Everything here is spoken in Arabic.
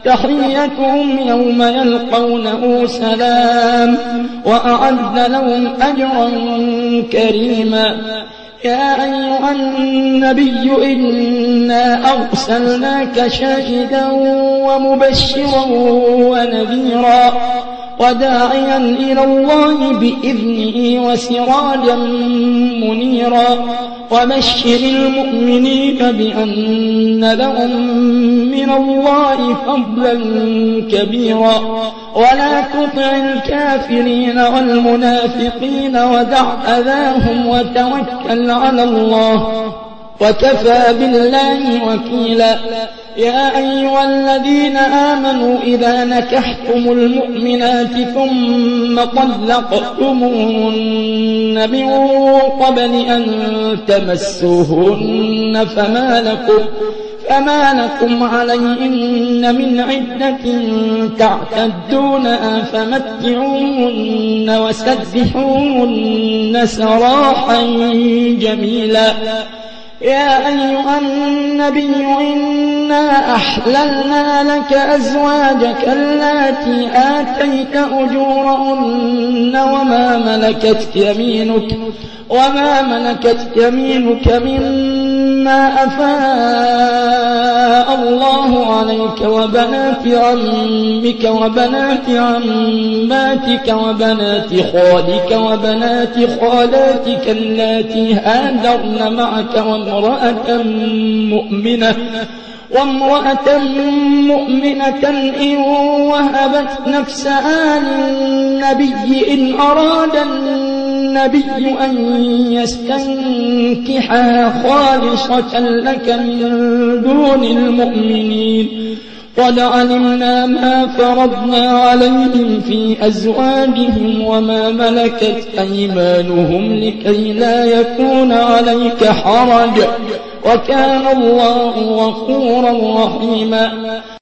تحيتهم يوم يلقونه سلام وأعد لهم أجرا كريما. يا أيها النبي إنا أرسلناك شاهدا ومبشرا ونذيرا وداعيا إلى الله بإذنه وسراجا منيرا وبشر المؤمنين بأن لهم من الله فضلا كبيرا ولا تطع الكافرين والمنافقين ودع أذاهم وتوكل على الله وكفى بالله وكيلا. يا أيها الذين آمنوا إذا نكحتم المؤمنات ثم طلقتموهن من قبل أن تمسوهن فما لكم عليهن من عدة تعتدونها فمتعوهن وسرحوهن سراحا جميلا. يا أيها النبي إنا أحللنا لك أزواجك اللاتي آتيت أجورهن وما ملكت يمينك مما أفاء الله عليك وبنات عمك وبنات عماتك وبنات خالك وبنات خالاتك اللاتي هاجرن معك وامرأة مؤمنة إن وهبت نفسها للنبي إن أراد النبي أن يستنكحها خالصة لك من دون المؤمنين قد علمنا ما فرضنا عليهم في أزواجهم وما ملكت أيمانهم لكي لا يكون عليك حرج وكان الله غفورا رحيما.